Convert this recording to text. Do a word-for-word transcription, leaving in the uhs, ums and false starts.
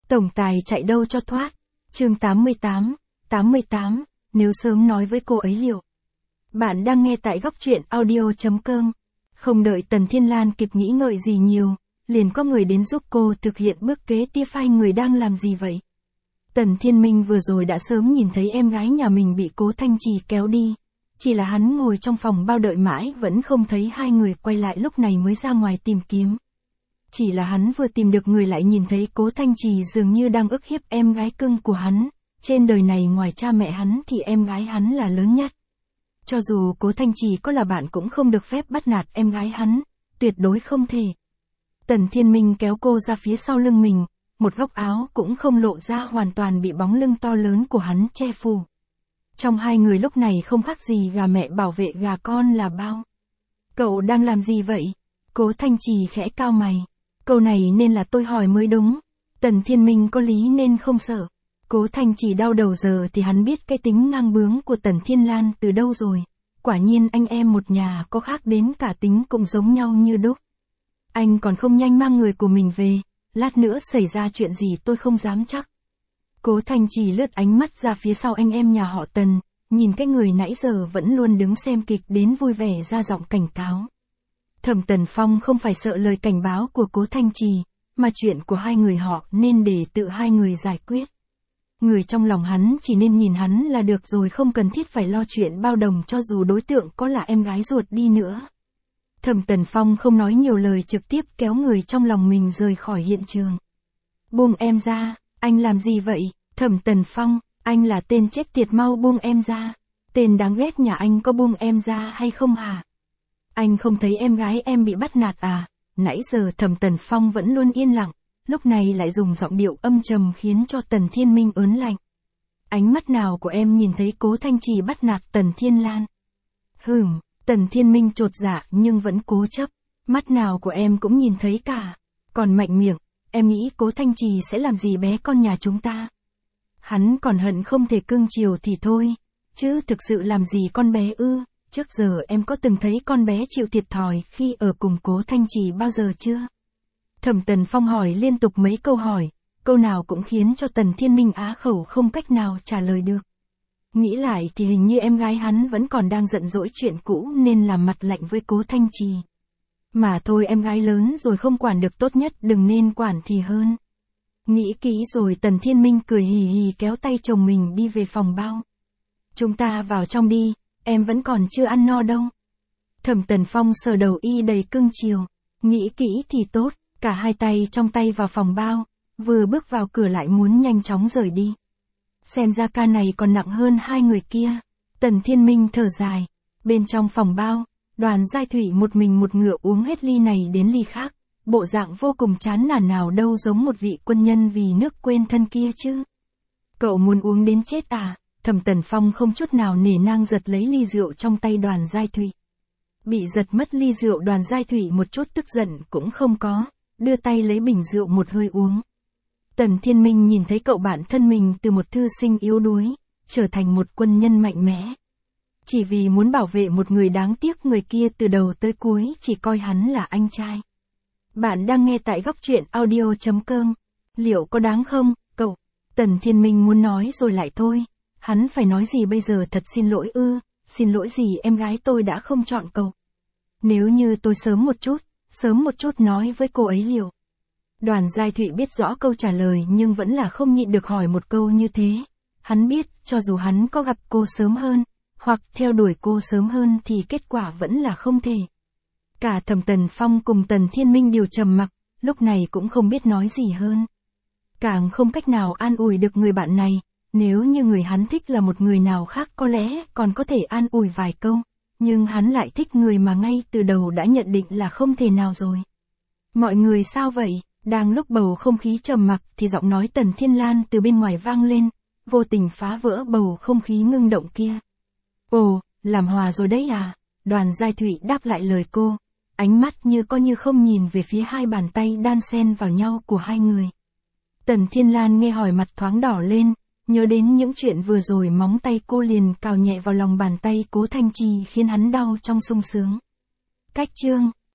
Tổng tài chạy đâu cho thoát. Chương tám mươi tám, tám mươi tám, nếu sớm nói với cô ấy liệu. Bạn đang nghe tại góc truyện audio.com. Không đợi Tần Thiên Lan kịp nghĩ ngợi gì nhiều, liền có người đến giúp cô thực hiện bước kế tiếp. Hai người đang làm gì vậy? Tần Thiên Minh vừa rồi đã sớm nhìn thấy em gái nhà mình bị Cố Thanh Trì kéo đi. Chỉ là hắn ngồi trong phòng bao đợi mãi vẫn không thấy hai người quay lại, lúc này mới ra ngoài tìm kiếm. Chỉ là hắn vừa tìm được người lại nhìn thấy Cố Thanh Trì dường như đang ức hiếp em gái cưng của hắn. Trên đời này ngoài cha mẹ hắn thì em gái hắn là lớn nhất. Cho dù Cố Thanh Trì có là bạn cũng không được phép bắt nạt em gái hắn, tuyệt đối không thể. Tần Thiên Minh kéo cô ra phía sau lưng mình, một góc áo cũng không lộ ra, hoàn toàn bị bóng lưng to lớn của hắn che phủ. Trong hai người lúc này không khác gì gà mẹ bảo vệ gà con là bao. Cậu đang làm gì vậy? Cố Thanh Trì khẽ cau mày. Câu này nên là tôi hỏi mới đúng. Tần Thiên Minh có lý nên không sợ. Cố Thanh Trì đau đầu, giờ thì hắn biết cái tính ngang bướng của Tần Thiên Lan từ đâu rồi. Quả nhiên anh em một nhà có khác đến cả tính cũng giống nhau như đúc. Anh còn không nhanh mang người của mình về, lát nữa xảy ra chuyện gì tôi không dám chắc. Cố Thanh Trì lướt ánh mắt ra phía sau anh em nhà họ Tần, nhìn cái người nãy giờ vẫn luôn đứng xem kịch đến vui vẻ ra giọng cảnh cáo. Thẩm Tần Phong không phải sợ lời cảnh báo của Cố Thanh Trì, mà chuyện của hai người họ nên để tự hai người giải quyết. Người trong lòng hắn chỉ nên nhìn hắn là được rồi, không cần thiết phải lo chuyện bao đồng cho dù đối tượng có là em gái ruột đi nữa. Thẩm Tần Phong không nói nhiều lời, trực tiếp kéo người trong lòng mình rời khỏi hiện trường. Buông em ra, anh làm gì vậy? Thẩm Tần Phong, anh là tên chết tiệt, mau buông em ra. Tên đáng ghét nhà anh có buông em ra hay không hả? Anh không thấy em gái em bị bắt nạt à? Nãy giờ Thẩm Tần Phong vẫn luôn yên lặng, lúc này lại dùng giọng điệu âm trầm khiến cho Tần Thiên Minh ớn lạnh. Ánh mắt nào của em nhìn thấy Cố Thanh Trì bắt nạt Tần Thiên Lan? Hừm, Tần Thiên Minh chột dạ nhưng vẫn cố chấp. Mắt nào của em cũng nhìn thấy cả. Còn mạnh miệng, em nghĩ Cố Thanh Trì sẽ làm gì bé con nhà chúng ta? Hắn còn hận không thể cưng chiều thì thôi, chứ thực sự làm gì con bé ư? Trước giờ em có từng thấy con bé chịu thiệt thòi khi ở cùng Cố Thanh Trì bao giờ chưa? Thẩm Tần Phong hỏi liên tục mấy câu hỏi, câu nào cũng khiến cho Tần Thiên Minh á khẩu không cách nào trả lời được. Nghĩ lại thì hình như em gái hắn vẫn còn đang giận dỗi chuyện cũ nên làm mặt lạnh với Cố Thanh Trì. Mà thôi, em gái lớn rồi không quản được, tốt nhất đừng nên quản thì hơn. Nghĩ kỹ rồi Tần Thiên Minh cười hì hì kéo tay chồng mình đi về phòng bao. Chúng ta vào trong đi, em vẫn còn chưa ăn no đâu. Thẩm Tần Phong sờ đầu y đầy cưng chiều. Nghĩ kỹ thì tốt, cả hai tay trong tay vào phòng bao, vừa bước vào cửa lại muốn nhanh chóng rời đi. Xem ra ca này còn nặng hơn hai người kia. Tần Thiên Minh thở dài. Bên trong phòng bao, Đoàn Giai Thủy một mình một ngựa uống hết ly này đến ly khác. Bộ dạng vô cùng chán nản, nào đâu giống một vị quân nhân vì nước quên thân kia chứ. Cậu muốn uống đến chết à? Thẩm Tần Phong không chút nào nể nang giật lấy ly rượu trong tay Đoàn Giai Thủy. Bị giật mất ly rượu, Đoàn Giai Thủy một chút tức giận cũng không có, đưa tay lấy bình rượu một hơi uống. Tần Thiên Minh nhìn thấy cậu bạn thân mình từ một thư sinh yếu đuối, trở thành một quân nhân mạnh mẽ. Chỉ vì muốn bảo vệ một người đáng tiếc người kia từ đầu tới cuối chỉ coi hắn là anh trai. Bạn đang nghe tại góc truyện audio.com. Liệu có đáng không, cậu? Tần Thiên Minh muốn nói rồi lại thôi. Hắn phải nói gì bây giờ? Thật xin lỗi ư? Xin lỗi gì em gái, tôi đã không chọn cậu. Nếu như tôi sớm một chút, sớm một chút nói với cô ấy liệu. Đoàn Giai Thụy biết rõ câu trả lời nhưng vẫn là không nhịn được hỏi một câu như thế. Hắn biết, cho dù hắn có gặp cô sớm hơn, hoặc theo đuổi cô sớm hơn thì kết quả vẫn là không thể. Cả Thẩm Tần Phong cùng Tần Thiên Minh đều trầm mặc, lúc này cũng không biết nói gì hơn. Càng không cách nào an ủi được người bạn này, nếu như người hắn thích là một người nào khác có lẽ còn có thể an ủi vài câu, nhưng hắn lại thích người mà ngay từ đầu đã nhận định là không thể nào rồi. Mọi người sao vậy? Đang lúc bầu không khí trầm mặc thì giọng nói Tần Thiên Lan từ bên ngoài vang lên, vô tình phá vỡ bầu không khí ngưng động kia. Ồ, làm hòa rồi đấy à? Đoàn Giai Thụy đáp lại lời cô, ánh mắt như có như không nhìn về phía hai bàn tay đan xen vào nhau của hai người. Tần Thiên Lan nghe hỏi mặt thoáng đỏ lên, nhớ đến những chuyện vừa rồi, móng tay cô liền cào nhẹ vào lòng bàn tay Cố Thanh Trì khiến hắn đau trong sung sướng. Cách chương